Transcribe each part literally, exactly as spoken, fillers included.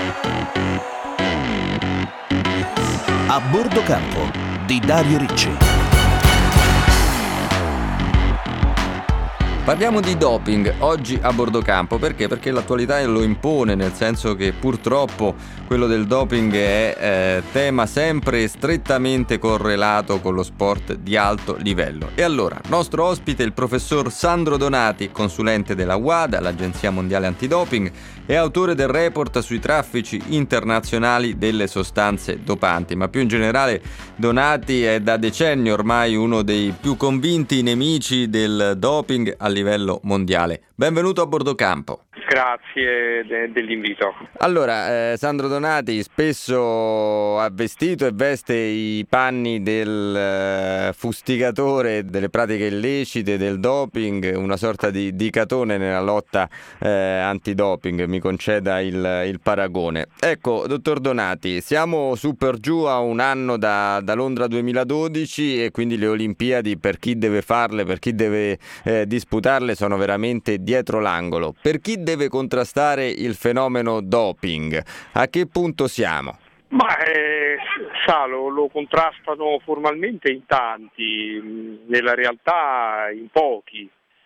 A bordo campo di Dario Ricci. Parliamo di doping oggi a bordo campo, perché? Perché l'attualità lo impone, nel senso che purtroppo quello del doping è eh, tema sempre strettamente correlato con lo sport di alto livello. E allora, nostro ospite è il professor Sandro Donati, consulente della WADA, l'Agenzia Mondiale Antidoping, e autore del report sui traffici internazionali delle sostanze dopanti. Ma più in generale, Donati è da decenni ormai uno dei più convinti nemici del doping a livello mondiale. Benvenuto a bordo campo. Grazie de- dell'invito. Allora, eh, Sandro Donati spesso ha vestito e veste i panni del eh, fustigatore delle pratiche illecite, del doping, una sorta di, di Catone nella lotta eh, antidoping, mi conceda il, il paragone. Ecco, dottor Donati, siamo su per giù a un anno da, da Londra duemiladodici e quindi le Olimpiadi, per chi deve farle, per chi deve eh, disputarle, sono veramente dietro l'angolo. Per chi deve contrastare il fenomeno doping, a che punto siamo? Ma eh, sa, lo, lo contrastano formalmente in tanti, nella realtà in pochi.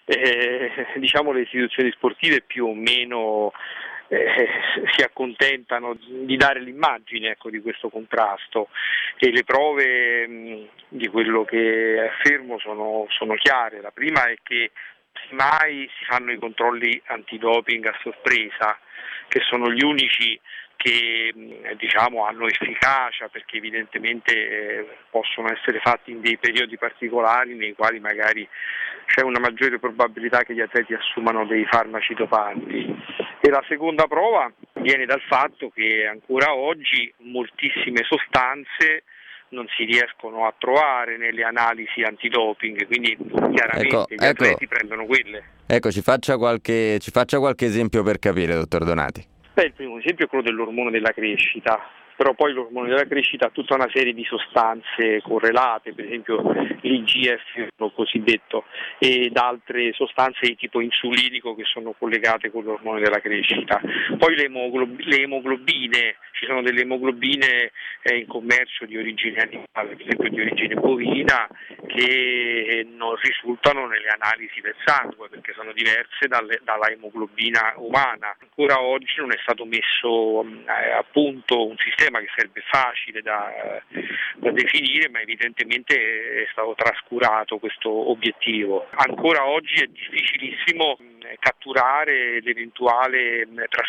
Eh, diciamo le istituzioni sportive più o meno eh, si accontentano di dare l'immagine, ecco, di questo contrasto, e le prove mh, di quello che affermo sono, sono chiare. La prima è che mai si fanno i controlli antidoping a sorpresa, che sono gli unici che diciamo hanno efficacia, perché evidentemente eh, possono essere fatti in dei periodi particolari nei quali magari c'è una maggiore probabilità che gli atleti assumano dei farmaci dopanti. E la seconda prova viene dal fatto che ancora oggi moltissime sostanze non si riescono a trovare nelle analisi antidoping, quindi chiaramente ecco, gli atleti ecco, prendono quelle. Ecco, ci faccia qualche, ci faccia qualche esempio per capire, dottor Donati. Beh, il primo esempio è quello dell'ormone della crescita, però poi l'ormone della crescita ha tutta una serie di sostanze correlate, per esempio l'I G F cosiddetto, ed altre sostanze di tipo insulinico che sono collegate con l'ormone della crescita. Poi le, emoglob- le emoglobine, ci sono delle emoglobine eh, in commercio di origine animale, per esempio di origine bovina, che non risultano nelle analisi del sangue perché sono diverse dalle, dalla emoglobina umana. Ancora oggi non è stato messo eh, a punto un sistema che sarebbe facile da, da definire, ma evidentemente è stato trascurato questo obiettivo. Ancora oggi è difficilissimo catturare l'eventuale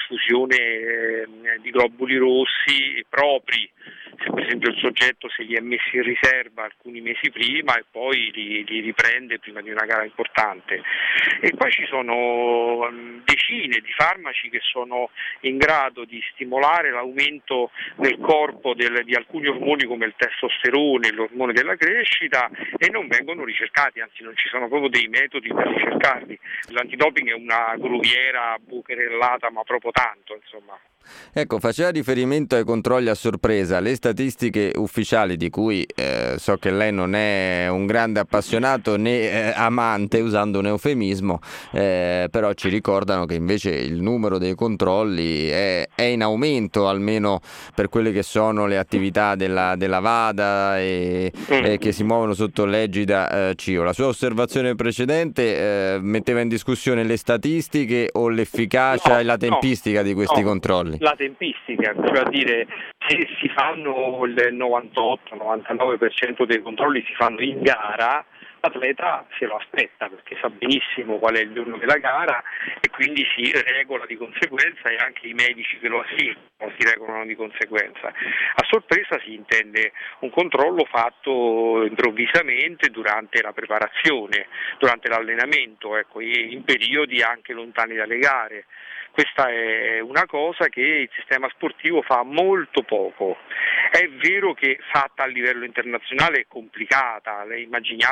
trasfusione di globuli rossi propri, se per esempio il soggetto se li è messi in riserva alcuni mesi prima e poi li, li riprende prima di una gara importante. E poi ci sono decine di farmaci che sono in grado di stimolare l'aumento nel corpo del, di alcuni ormoni come il testosterone, l'ormone della crescita, e non vengono ricercati, anzi non ci sono proprio dei metodi per ricercarli. L'antidoping è una gruviera bucherellata, ma proprio tanto, insomma. Ecco, faceva riferimento ai controlli a sorpresa. Le statistiche ufficiali, di cui eh, so che lei non è un grande appassionato né eh, amante, usando un eufemismo, eh, però ci ricordano che invece il numero dei controlli è, è in aumento, almeno per quelle che sono le attività della, della WADA e, e che si muovono sotto l'egida eh, C I O. La sua osservazione precedente eh, metteva in discussione le statistiche o l'efficacia no, e la tempistica no, di questi no. controlli? La tempistica, cioè a dire, se si fanno il novantotto novantanove per cento dei controlli si fanno in gara, l'atleta se lo aspetta perché sa benissimo qual è il giorno della gara e quindi si regola di conseguenza, e anche i medici che lo assistono si regolano di conseguenza. A sorpresa si intende un controllo fatto improvvisamente durante la preparazione, durante l'allenamento, ecco, in periodi anche lontani dalle gare. Questa è una cosa che il sistema sportivo fa molto poco. È vero che fatta a livello internazionale è complicata, immaginiamoci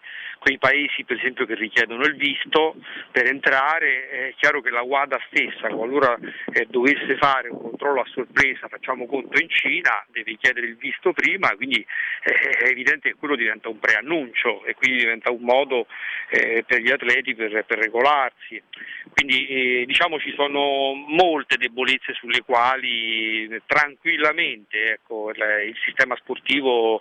quei paesi per esempio che richiedono il visto per entrare. È chiaro che la WADA stessa, qualora eh, dovesse fare un controllo a sorpresa, facciamo conto in Cina, deve chiedere il visto prima, quindi eh, è evidente che quello diventa un preannuncio e quindi diventa un modo eh, per gli atleti per, per regolarsi. Quindi eh, diciamo ci sono molte debolezze sulle quali eh, tranquillamente ecco, il, il sistema sportivo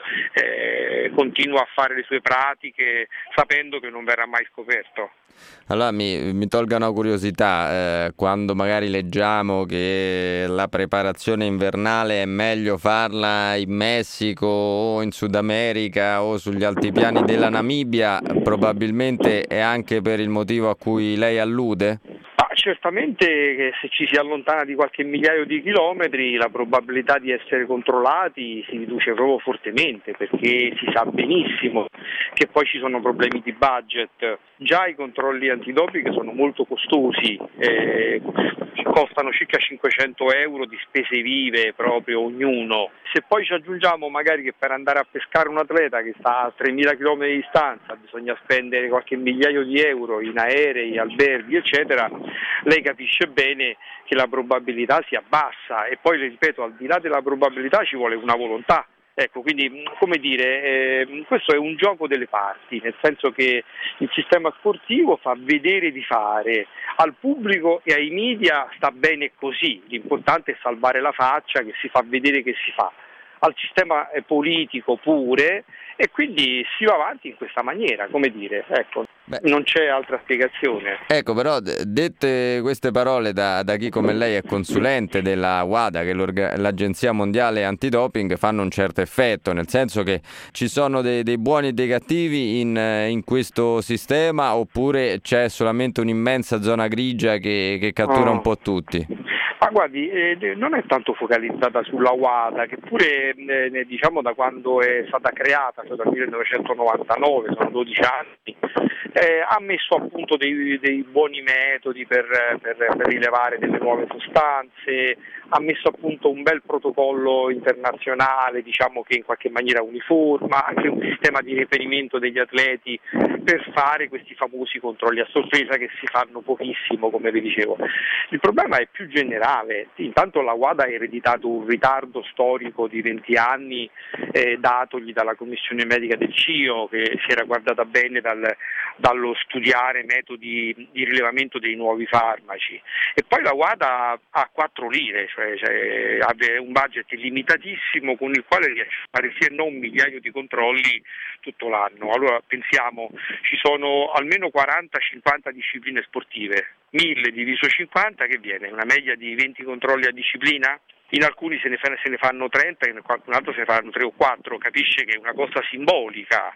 eh, continua a fare le sue pratiche sapendo che non verrà mai scoperto. Allora mi, mi tolga una curiosità, eh, quando magari leggiamo che la preparazione invernale è meglio farla in Messico o in Sud America o sugli altipiani della Namibia, probabilmente è anche per il motivo a cui lei allude? Ma certamente che se ci si allontana di qualche migliaio di chilometri la probabilità di essere controllati si riduce proprio fortemente, perché si sa benissimo che poi ci sono problemi di budget. Già i controlli antidoping sono molto costosi, eh, costano circa cinquecento euro di spese vive proprio ognuno. Se poi ci aggiungiamo magari che per andare a pescare un atleta che sta a tremila chilometri di distanza bisogna spendere qualche migliaio di euro in aerei, alberghi eccetera, lei capisce bene che la probabilità si abbassa. E poi le ripeto, al di là della probabilità ci vuole una volontà. Ecco, quindi come dire, eh, questo è un gioco delle parti, nel senso che il sistema sportivo fa vedere di fare, al pubblico e ai media sta bene così, l'importante è salvare la faccia, che si fa vedere che si fa, al sistema politico pure, e quindi si va avanti in questa maniera, come dire, ecco. Beh, non c'è altra spiegazione. Ecco, però dette queste parole da, da chi come lei è consulente della WADA, che è l'Agenzia Mondiale Antidoping, fanno un certo effetto, nel senso che ci sono dei, dei buoni e dei cattivi in, in questo sistema, oppure c'è solamente un'immensa zona grigia che, che cattura oh. un po' tutti? Ma guardi, eh, non è tanto focalizzata sulla WADA, che pure eh, diciamo da quando è stata creata, cioè dal millenovecentonovantanove, sono dodici anni, eh, ha messo a punto dei, dei buoni metodi per, per, per rilevare delle nuove sostanze, ha messo a punto un bel protocollo internazionale, diciamo che in qualche maniera uniforma, anche un sistema di reperimento degli atleti per fare questi famosi controlli a sorpresa che si fanno pochissimo, come vi dicevo. Il problema è più generale. Intanto la WADA ha ereditato un ritardo storico di venti anni eh, datogli dalla commissione medica del C I O, che si era guardata bene dal, dallo studiare metodi di rilevamento dei nuovi farmaci, e poi la WADA ha quattro lire, cioè, cioè ha un budget limitatissimo con il quale riesce a fare sì e no un migliaio di controlli tutto l'anno. Allora pensiamo, ci sono almeno quaranta cinquanta discipline sportive, mille diviso cinquanta che viene una media di venti controlli a disciplina. In alcuni se ne, fa, se ne fanno trenta, in qualcun altro se ne fanno tre o quattro, capisce che è una cosa simbolica,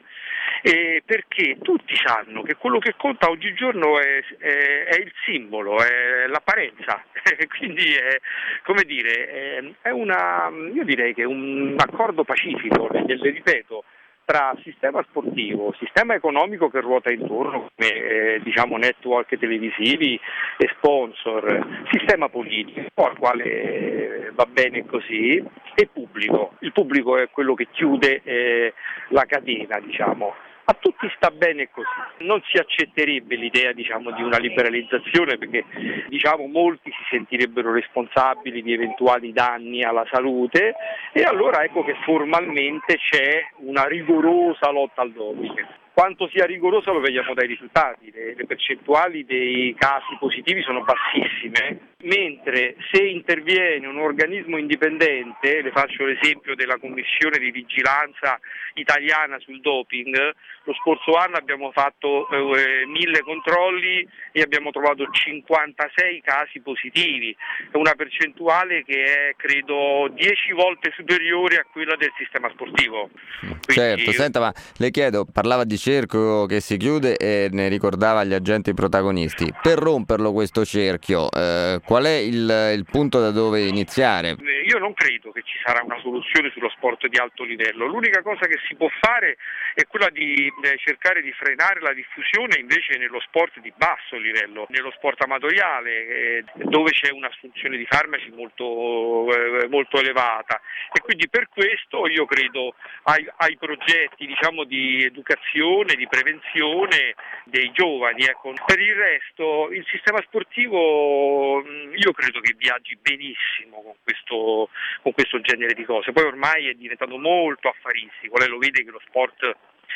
eh, perché tutti sanno che quello che conta oggigiorno è, è, è il simbolo, è l'apparenza, quindi è, come dire, è, è una, io direi che è un accordo pacifico, le, le ripeto, tra sistema sportivo, sistema economico che ruota intorno, come eh, diciamo network televisivi e sponsor, sistema politico al quale eh, va bene così, e pubblico. Il pubblico è quello che chiude eh, la catena, diciamo. A tutti sta bene così. Non si accetterebbe l'idea, diciamo, di una liberalizzazione, perché diciamo molti si sentirebbero responsabili di eventuali danni alla salute, e allora ecco che formalmente c'è una rigorosa lotta al doping. Quanto sia rigorosa lo vediamo dai risultati, le, le percentuali dei casi positivi sono bassissime, mentre se interviene un organismo indipendente, le faccio l'esempio della Commissione di Vigilanza Italiana sul doping, lo scorso anno abbiamo fatto eh, mille controlli e abbiamo trovato cinquantasei casi positivi, è una percentuale che è credo dieci volte superiore a quella del sistema sportivo. Quindi, certo, senta, ma le chiedo, parlava di cerchio che si chiude e ne ricordava gli agenti protagonisti. Per romperlo questo cerchio, eh, qual è il, il punto da dove iniziare? io non credo che ci sarà una soluzione sullo sport di alto livello. L'unica cosa che si può fare è quella di eh, cercare di frenare la diffusione invece nello sport di basso livello, nello sport amatoriale, eh, dove c'è un'assunzione di farmaci molto, eh, molto elevata, e quindi per questo io credo ai, ai progetti, diciamo, di educazione, di prevenzione dei giovani. Ecco. Per il resto il sistema sportivo io credo che viaggi benissimo con questo, con questo genere di cose. Poi ormai è diventato molto affaristico, lei lo vede che lo sport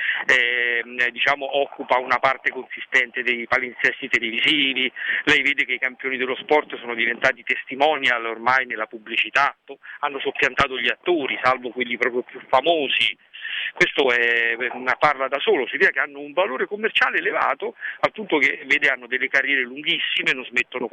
Eh, diciamo occupa una parte consistente dei palinsesti televisivi, lei vede che i campioni dello sport sono diventati testimonial ormai nella pubblicità, hanno soppiantato gli attori, salvo quelli proprio più famosi. Questo è una parla da solo, si vede che hanno un valore commerciale elevato, al punto che vede hanno delle carriere lunghissime, non smettono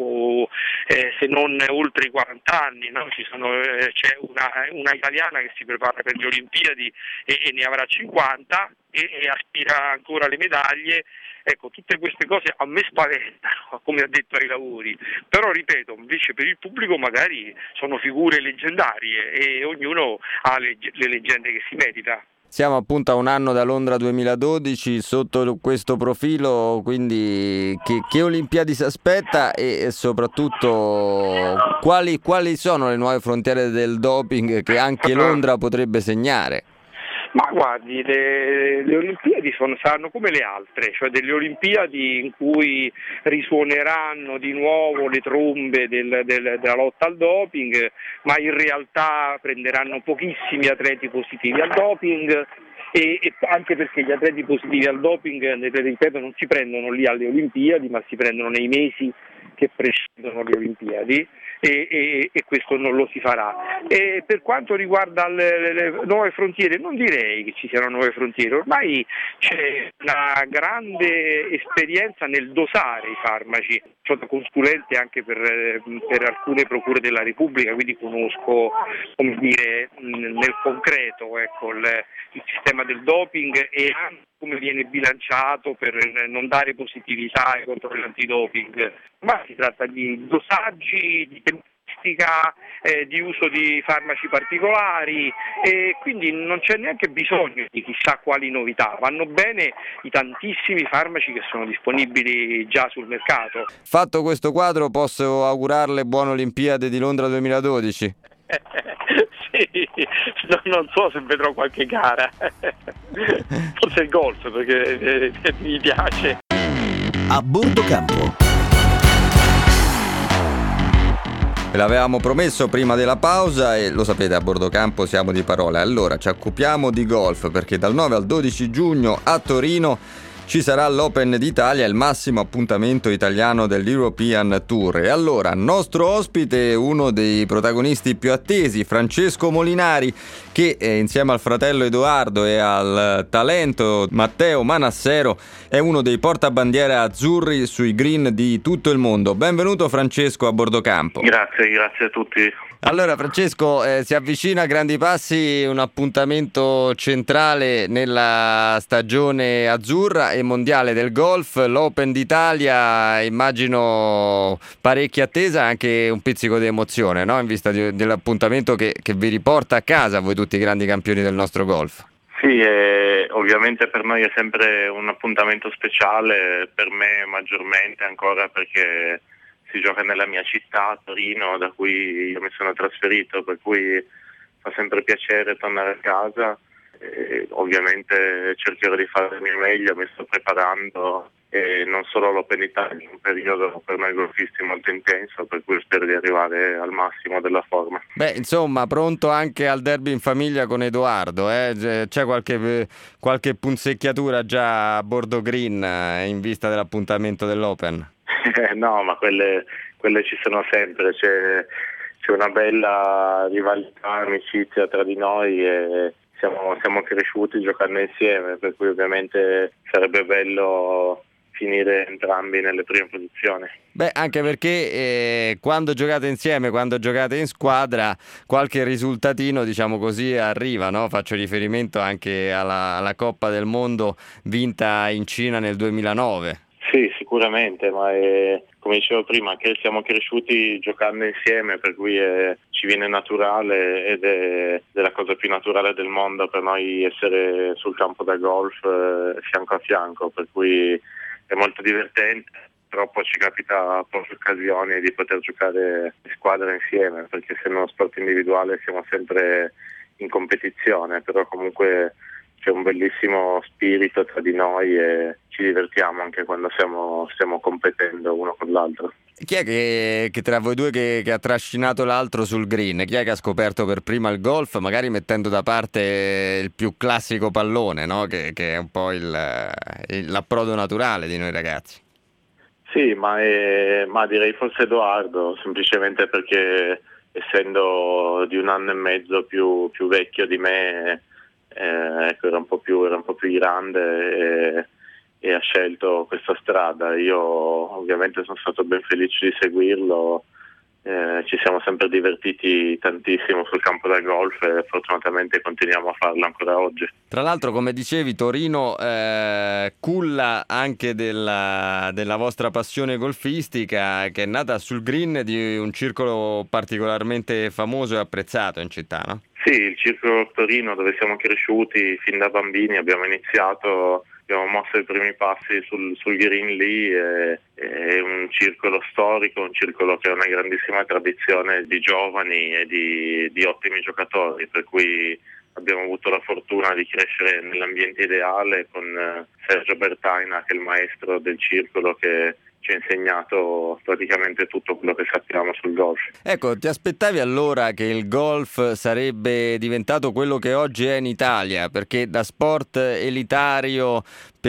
eh, se non oltre i quaranta anni, no? Ci sono, eh, c'è una, una italiana che si prepara per le Olimpiadi e, e ne avrà cinquanta e, e aspira ancora alle medaglie. Ecco, tutte queste cose a me spaventano, come ha detto ai lavori, però ripeto, invece per il pubblico magari sono figure leggendarie e ognuno ha le, le leggende che si merita. Siamo appunto a un anno da Londra duemiladodici, sotto questo profilo, quindi che, che Olimpiadi si aspetta e, e soprattutto quali, quali sono le nuove frontiere del doping che anche Londra potrebbe segnare? Ma guardi, le, le Olimpiadi sono, saranno come le altre, cioè delle Olimpiadi in cui risuoneranno di nuovo le trombe del, del, della lotta al doping, ma in realtà prenderanno pochissimi atleti positivi al doping, e, e anche perché gli atleti positivi al doping, ripeto, non si prendono lì alle Olimpiadi, ma si prendono nei mesi che precedono le Olimpiadi. E, e, e questo non lo si farà. E per quanto riguarda le, le nuove frontiere, non direi che ci siano nuove frontiere, ormai c'è una grande esperienza nel dosare i farmaci. Sono consulente anche per, per alcune procure della Repubblica, quindi conosco, come dire, nel concreto, ecco, il, il sistema del doping e anche come viene bilanciato per non dare positività ai controlli antidoping, ma si tratta di dosaggi, di tempistica, eh, di uso di farmaci particolari, e quindi non c'è neanche bisogno di chissà quali novità, vanno bene i tantissimi farmaci che sono disponibili già sul mercato. Fatto questo quadro, posso augurarle buone Olimpiadi di Londra duemiladodici? Sì, no, non so se vedrò qualche gara, forse il golf perché eh, mi piace. A bordo campo. Ve l'avevamo promesso prima della pausa e lo sapete, a bordo campo siamo di parole. Allora ci occupiamo di golf perché dal nove al dodici giugno a Torino ci sarà l'Open d'Italia, il massimo appuntamento italiano dell'European Tour. E allora, nostro ospite, uno dei protagonisti più attesi, Francesco Molinari, che eh, insieme al fratello Edoardo e al talento Matteo Manassero è uno dei portabandiere azzurri sui green di tutto il mondo. Benvenuto Francesco a bordo campo. Grazie, grazie a tutti. Allora Francesco, eh, si avvicina a grandi passi un appuntamento centrale nella stagione azzurra e mondiale del golf, l'Open d'Italia, immagino parecchia attesa e anche un pizzico di emozione, no? In vista di, dell'appuntamento che, che vi riporta a casa voi tutti i grandi campioni del nostro golf. Sì, eh, ovviamente per noi è sempre un appuntamento speciale, per me maggiormente ancora perché si gioca nella mia città, Torino, da cui io mi sono trasferito, per cui fa sempre piacere tornare a casa. E ovviamente cercherò di fare il mio meglio, mi sto preparando, e non solo l'Open Italia, è un periodo per noi golfisti molto intenso, per cui spero di arrivare al massimo della forma. Beh, insomma, pronto anche al derby in famiglia con Edoardo, eh? C'è qualche, qualche punzecchiatura già a bordo green eh, in vista dell'appuntamento dell'Open? No, ma quelle, quelle ci sono sempre, c'è, c'è una bella rivalità, amicizia tra di noi e siamo, siamo cresciuti giocando insieme, per cui ovviamente sarebbe bello finire entrambi nelle prime posizioni. Beh, anche perché eh, quando giocate insieme, quando giocate in squadra, qualche risultatino, diciamo così, arriva, no? Faccio riferimento anche alla, alla Coppa del Mondo vinta in Cina nel duemilanove. Sì, sicuramente, ma è, come dicevo prima, che siamo cresciuti giocando insieme, per cui è, ci viene naturale ed è, è la cosa più naturale del mondo per noi essere sul campo da golf eh, fianco a fianco, per cui è molto divertente. Purtroppo ci capita poche occasioni di poter giocare in squadra insieme, perché essendo uno sport individuale siamo sempre in competizione, però comunque c'è un bellissimo spirito tra di noi e ci divertiamo anche quando stiamo, stiamo competendo uno con l'altro. Chi è che, che tra voi due che, che ha trascinato l'altro sul green? Chi è che ha scoperto per prima il golf, magari mettendo da parte il più classico pallone, no? che, che è un po' il, il, l'approdo naturale di noi ragazzi? Sì, ma, è, ma direi forse Edoardo, semplicemente perché essendo di un anno e mezzo più, più vecchio di me, eh, ecco, era un po' più, era un po' più grande e, e ha scelto questa strada. Io ovviamente sono stato ben felice di seguirlo, eh, ci siamo sempre divertiti tantissimo sul campo da golf e fortunatamente continuiamo a farlo ancora oggi. Tra l'altro, come dicevi, Torino eh, culla anche della, della vostra passione golfistica, che è nata sul green di un circolo particolarmente famoso e apprezzato in città, no? Sì, il Circolo Torino, dove siamo cresciuti fin da bambini, abbiamo iniziato, abbiamo mosso i primi passi sul, sul green lì, e, è un circolo storico, un circolo che ha una grandissima tradizione di giovani e di, di ottimi giocatori, per cui abbiamo avuto la fortuna di crescere nell'ambiente ideale con Sergio Bertaina, che è il maestro del circolo, che ci ha insegnato praticamente tutto quello che sappiamo sul golf. Ecco, ti aspettavi allora che il golf sarebbe diventato quello che oggi è in Italia? Perché da sport elitario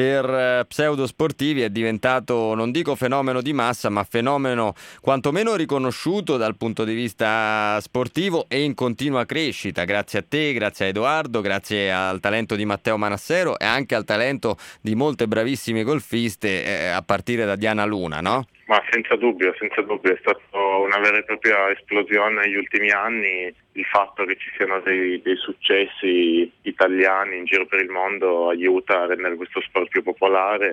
per pseudosportivi è diventato, non dico fenomeno di massa, ma fenomeno quantomeno riconosciuto dal punto di vista sportivo e in continua crescita, grazie a te, grazie a Edoardo, grazie al talento di Matteo Manassero e anche al talento di molte bravissime golfiste, eh, a partire da Diana Luna, no? Ma senza dubbio, senza dubbio, è stata una vera e propria esplosione negli ultimi anni. Il fatto che ci siano dei, dei successi italiani in giro per il mondo aiuta a rendere questo sport più popolare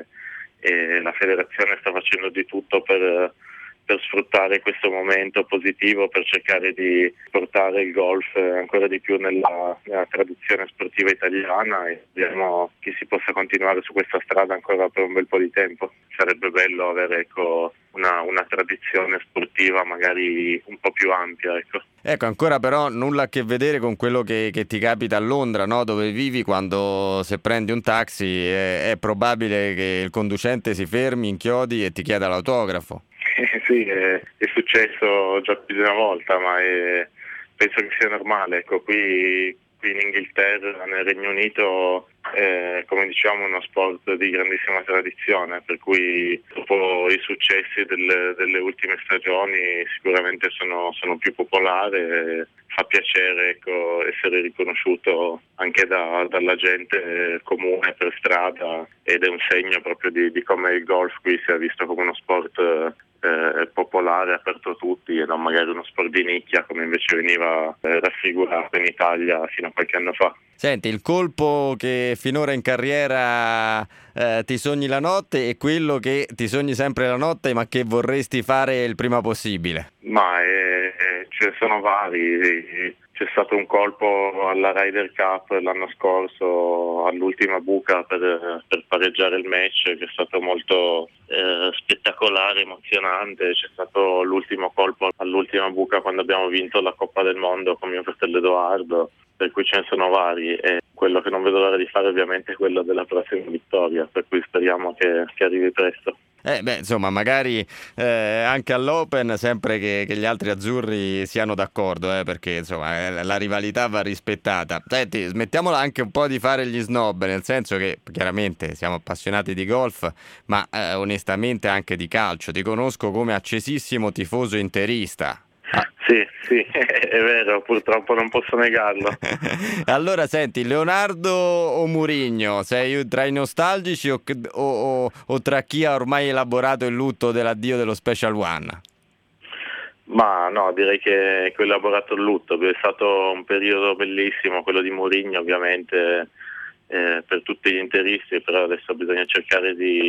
e la federazione sta facendo di tutto per, per sfruttare questo momento positivo, per cercare di portare il golf ancora di più nella, nella tradizione sportiva italiana, e speriamo che si possa continuare su questa strada ancora per un bel po' di tempo. Sarebbe bello avere, ecco, una, una tradizione sportiva magari un po' più ampia, ecco. Ecco, ancora però nulla a che vedere con quello che, che ti capita a Londra, no? Dove vivi, quando se prendi un taxi è, è probabile che il conducente si fermi, inchiodi e ti chieda l'autografo. Sì, è, è successo già più di una volta, ma è, penso che sia normale. Ecco, qui, qui in Inghilterra, nel Regno Unito, è, come diciamo, uno sport di grandissima tradizione, per cui dopo i successi delle, delle ultime stagioni sicuramente sono, sono più popolare. Fa piacere, ecco, essere riconosciuto anche da, dalla gente comune per strada, ed è un segno proprio di, di come il golf qui sia visto come uno sport eh, popolare, aperto a tutti, e non magari uno sport di nicchia come invece veniva eh, raffigurato in Italia fino a qualche anno fa. Senti, il colpo che finora in carriera eh, ti sogni la notte e quello che ti sogni sempre la notte ma che vorresti fare il prima possibile? Ma eh, ce ne sono vari. C'è stato un colpo alla Ryder Cup l'anno scorso all'ultima buca per, per pareggiare il match, che è stato molto eh, spettacolare, emozionante. C'è stato l'ultimo colpo all'ultima buca quando abbiamo vinto la Coppa del Mondo con mio fratello Edoardo, per cui ce ne sono vari, e quello che non vedo l'ora di fare ovviamente è quello della prossima vittoria, per cui speriamo che, che arrivi presto. Eh beh, insomma, magari eh, anche all'Open, sempre che, che gli altri azzurri siano d'accordo, eh, perché insomma eh, la rivalità va rispettata. Senti, smettiamola anche un po' di fare gli snob, nel senso che chiaramente siamo appassionati di golf, ma eh, onestamente anche di calcio. Ti conosco come accesissimo tifoso interista. Ah. Sì, sì, è vero, purtroppo non posso negarlo. Allora senti, Leonardo o Mourinho? Sei tra i nostalgici o, o, o tra chi ha ormai elaborato il lutto dell'addio dello Special One? Ma no, direi che ho elaborato il lutto, è stato un periodo bellissimo quello di Mourinho, ovviamente eh, per tutti gli interisti, però adesso bisogna cercare di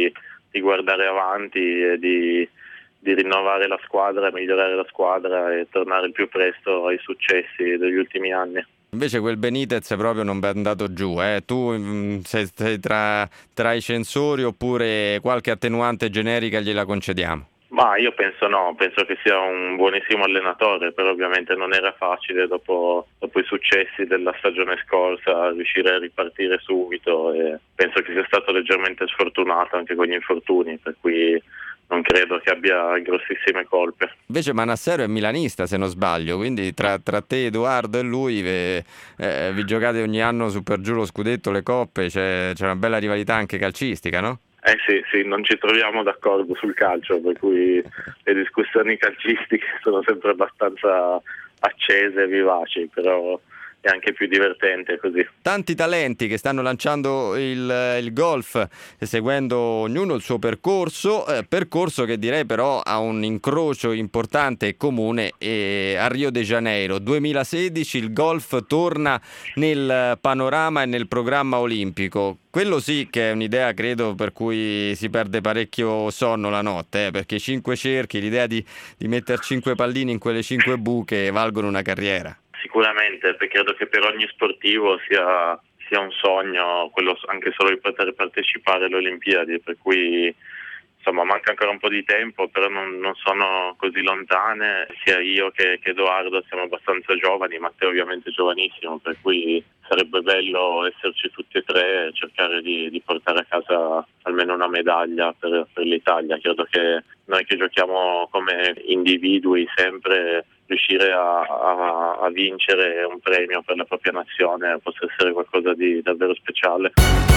di guardare avanti e di, di rinnovare la squadra, migliorare la squadra e tornare il più presto ai successi degli ultimi anni. Invece quel Benitez proprio non è andato giù, eh? Tu mh, sei, sei tra, tra i censori oppure qualche attenuante generica gliela concediamo? Ma io penso no, penso che sia un buonissimo allenatore, però ovviamente non era facile dopo, dopo i successi della stagione scorsa riuscire a ripartire subito e penso che sia stato leggermente sfortunato anche con gli infortuni, per cui non credo che abbia grossissime colpe. Invece Manassero è milanista se non sbaglio, quindi tra, tra te, Edoardo e lui vi, eh, vi giocate ogni anno su per giù lo scudetto, le coppe, c'è, c'è una bella rivalità anche calcistica, no? Eh sì, sì, non ci troviamo d'accordo sul calcio, per cui le discussioni calcistiche sono sempre abbastanza accese e vivaci, però è anche più divertente così. Tanti talenti che stanno lanciando il, il golf, seguendo ognuno il suo percorso, eh, percorso che direi però ha un incrocio importante e comune e a Rio de Janeiro. duemilasedici il golf torna nel panorama e nel programma olimpico. Quello sì che è un'idea, credo, per cui si perde parecchio sonno la notte, eh, perché cinque cerchi, l'idea di, di mettere cinque pallini in quelle cinque buche valgono una carriera. Sicuramente, perché credo che per ogni sportivo sia, sia un sogno quello anche solo di poter partecipare alle Olimpiadi, per cui insomma manca ancora un po' di tempo, però non, non sono così lontane, sia io che, che Edoardo siamo abbastanza giovani, Matteo ovviamente giovanissimo, per cui sarebbe bello esserci tutti e tre e cercare di, di portare a casa almeno una medaglia per, per l'Italia. Credo che noi che giochiamo come individui sempre riuscire a, a, a vincere un premio per la propria nazione possa essere qualcosa di davvero speciale.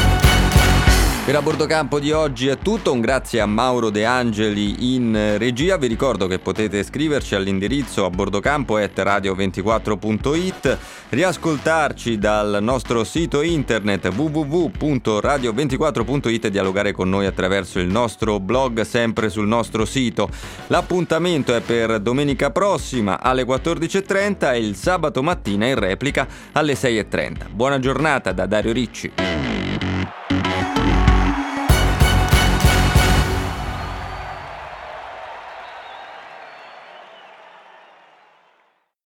Per A Bordo Campo di oggi è tutto, un grazie a Mauro De Angeli in regia. Vi ricordo che potete scriverci all'indirizzo a bordocampo chiocciola radio ventiquattro punto it, riascoltarci dal nostro sito internet w w w punto radio ventiquattro punto it e dialogare con noi attraverso il nostro blog sempre sul nostro sito. L'appuntamento è per domenica prossima alle quattordici e trenta e il sabato mattina in replica alle sei e trenta. Buona giornata da Dario Ricci.